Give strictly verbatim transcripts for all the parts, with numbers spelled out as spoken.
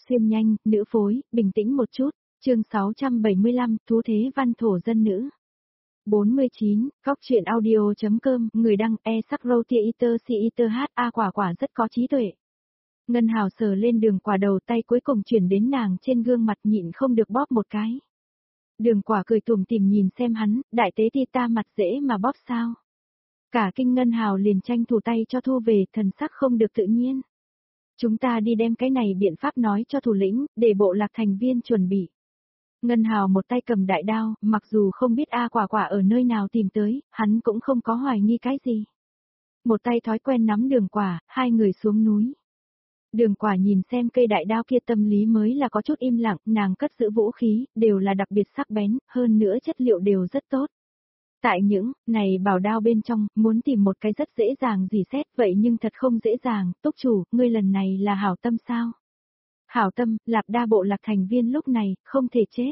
xuyên nhanh, nữ phối, bình tĩnh một chút, chương sáu trăm bảy mươi lăm, thú thế văn thổ dân nữ. bốn mươi chín, góc truyện audio.com, người đăng, e sắc râu tia iter si iter h, a quả quả rất có trí tuệ. Ngân Hào sờ lên Đường Quả đầu, tay cuối cùng chuyển đến nàng trên gương mặt, nhịn không được bóp một cái. Đường Quả cười tủm tỉm nhìn xem hắn, đại tế ti ta mặt dễ mà bóp sao. Cả kinh Ngân Hào liền tranh thủ tay cho thu về, thần sắc không được tự nhiên. Chúng ta đi đem cái này biện pháp nói cho thủ lĩnh, để bộ lạc thành viên chuẩn bị. Ngân Hào một tay cầm đại đao, mặc dù không biết A Quả Quả ở nơi nào tìm tới, hắn cũng không có hoài nghi cái gì. Một tay thói quen nắm Đường Quả, hai người xuống núi. Đường Quả nhìn xem cây đại đao kia, tâm lý mới là có chút im lặng, nàng cất giữ vũ khí, đều là đặc biệt sắc bén, hơn nữa chất liệu đều rất tốt. Tại những, này bảo đao bên trong, muốn tìm một cái rất dễ dàng gì xét, vậy nhưng thật không dễ dàng, túc chủ, ngươi lần này là hảo tâm sao? Hảo tâm, Lạp Đa bộ lạc thành viên lúc này, không thể chết.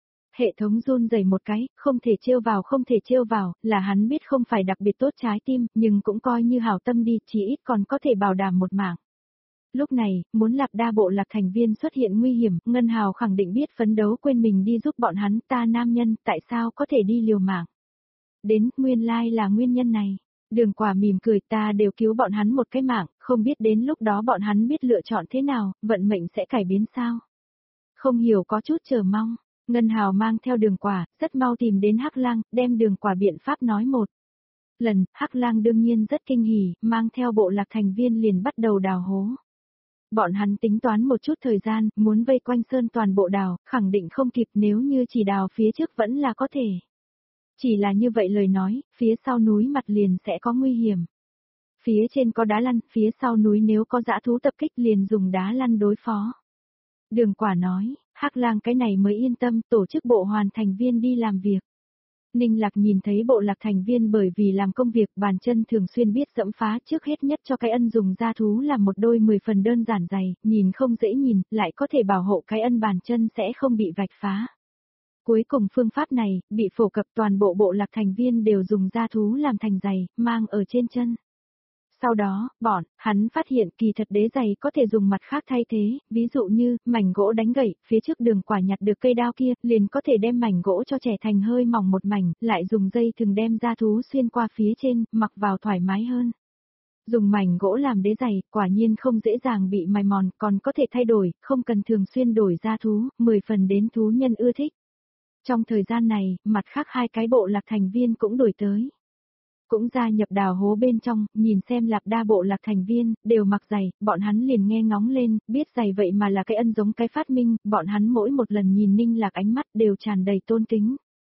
Hệ thống run rẩy một cái, không thể trêu vào không thể trêu vào, là hắn biết không phải đặc biệt tốt trái tim, nhưng cũng coi như hảo tâm đi, chỉ ít còn có thể bảo đảm một mạng. Lúc này, muốn Lạp Đa bộ lạc thành viên xuất hiện nguy hiểm, Ngân Hào khẳng định biết phấn đấu quên mình đi giúp bọn hắn, ta nam nhân, tại sao có thể đi liều mạng. Đến, nguyên lai là nguyên nhân này. Đường Quả mỉm cười, ta đều cứu bọn hắn một cái mạng, không biết đến lúc đó bọn hắn biết lựa chọn thế nào, vận mệnh sẽ cải biến sao. Không hiểu có chút chờ mong, Ngân Hào mang theo Đường Quả, rất mau tìm đến Hắc Lang, đem Đường Quả biện pháp nói một lần, Hắc Lang đương nhiên rất kinh hỉ, mang theo bộ lạc thành viên liền bắt đầu đào hố. Bọn hắn tính toán một chút thời gian, muốn vây quanh sơn toàn bộ đào, khẳng định không kịp, nếu như chỉ đào phía trước vẫn là có thể. Chỉ là như vậy lời nói, phía sau núi mặt liền sẽ có nguy hiểm. Phía trên có đá lăn, phía sau núi nếu có dã thú tập kích liền dùng đá lăn đối phó. Đường Quả nói, Hắc Lang cái này mới yên tâm, tổ chức bộ hoàn thành viên đi làm việc. Ninh Lạc nhìn thấy bộ lạc thành viên bởi vì làm công việc bàn chân thường xuyên biết dẫm phá, trước hết nhất cho cái ân dùng da thú làm một đôi mười phần đơn giản dày, nhìn không dễ nhìn, lại có thể bảo hộ cái ân bàn chân sẽ không bị vạch phá. Cuối cùng phương pháp này, bị phổ cập toàn bộ bộ lạc thành viên đều dùng da thú làm thành giày, mang ở trên chân. Sau đó, bọn, hắn phát hiện kỳ thật đế giày có thể dùng mặt khác thay thế, ví dụ như, mảnh gỗ đánh gãy, phía trước Đường Quả nhặt được cây đao kia, liền có thể đem mảnh gỗ cho trẻ thành hơi mỏng một mảnh, lại dùng dây thừng đem da thú xuyên qua phía trên, mặc vào thoải mái hơn. Dùng mảnh gỗ làm đế giày, quả nhiên không dễ dàng bị mài mòn, còn có thể thay đổi, không cần thường xuyên đổi da thú, mười phần đến thú nhân ưa thích. Trong thời gian này, mặt khác hai cái bộ lạc thành viên cũng đổi tới. Cũng gia nhập đào hố bên trong, nhìn xem Lạp Đa bộ lạc thành viên, đều mặc giày, bọn hắn liền nghe ngóng lên, biết giày vậy mà là cái ân giống cái phát minh, bọn hắn mỗi một lần nhìn Ninh Lạc ánh mắt đều tràn đầy tôn kính.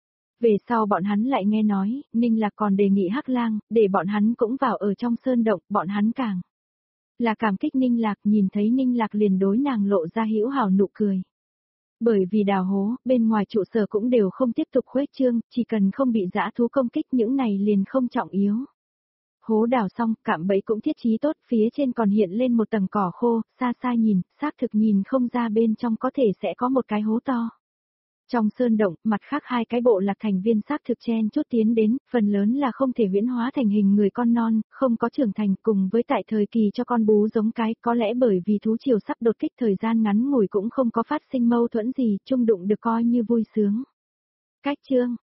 Về sau bọn hắn lại nghe nói, Ninh Lạc còn đề nghị Hắc Lang, để bọn hắn cũng vào ở trong sơn động, bọn hắn càng là cảm kích Ninh Lạc, nhìn thấy Ninh Lạc liền đối nàng lộ ra hữu hảo nụ cười. Bởi vì đào hố, bên ngoài trụ sở cũng đều không tiếp tục khuếch trương, chỉ cần không bị dã thú công kích những này liền không trọng yếu. Hố đào xong, cạm bẫy cũng thiết trí tốt, phía trên còn hiện lên một tầng cỏ khô, xa xa nhìn, xác thực nhìn không ra bên trong có thể sẽ có một cái hố to. Trong sơn động, mặt khác hai cái bộ lạc thành viên xác thực chen chút tiến đến, phần lớn là không thể huyễn hóa thành hình người con non, không có trưởng thành, cùng với tại thời kỳ cho con bú giống cái, có lẽ bởi vì thú triều sắp đột kích thời gian ngắn ngủi cũng không có phát sinh mâu thuẫn gì, chung đụng được coi như vui sướng. Cách chương